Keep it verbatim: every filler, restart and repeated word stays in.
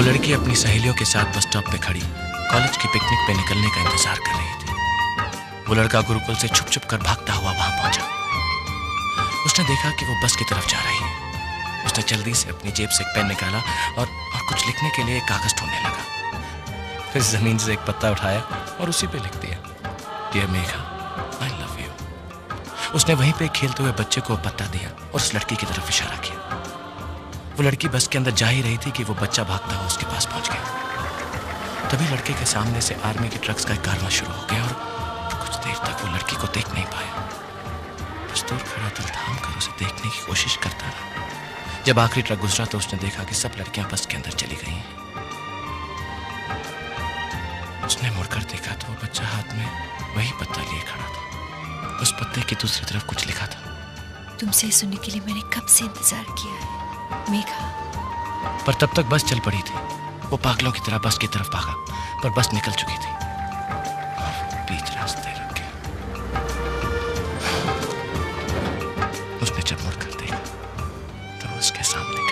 वो लड़की अपनी सहेलियों के साथ बस स्टॉप पे खड़ी कॉलेज की पिकनिक पे निकलने का इंतजार कर रही थी। वो लड़का गुरुकुल से छुप छुप कर भागता हुआ वहां पहुंचा। उसने देखा कि वो बस की तरफ जा रही है। उसने जल्दी से अपनी जेब से एक पेन निकाला और, और कुछ लिखने के लिए एक कागज ढूंढने लगा। फिर जमीन से एक पत्ता उठाया और उसी पे लिख दिया, dear Megha, I love you. उसने वहीं पे खेलते हुए बच्चे को पत्ता दिया और उस लड़की की तरफ इशारा किया। वो लड़की बस के अंदर जा ही रही थी कि वो बच्चा भागता हुआ उसके पास पहुंच गया। तभी लड़के के सामने से आर्मी के ट्रक्स का एक कारवां शुरू हो गया और कुछ देर तक वो लड़की को देख नहीं पाया। बस दूर खड़ा दिल थाम कर उसे देखने की कोशिश करता रहा। जब आखिरी ट्रक गुजरा तो उसने देखा कि सब लड़कियां बस के अंदर चली गई हैं। उसने मुड़कर देखा तो वो बच्चा हाथ में वही पत्ता लिए खड़ा था। उस पत्ते की दूसरी तरफ कुछ लिखा था, तुमसे सुनने के लिए मैंने कब से इंतजार किया है मेघा। पर तब तक बस चल पड़ी थी। वो पागलों की तरह बस की तरफ भागा, पर बस निकल चुकी थी। बीच रास्ते रुक गया। उसने जब मुड़कर देखा तो उसके सामने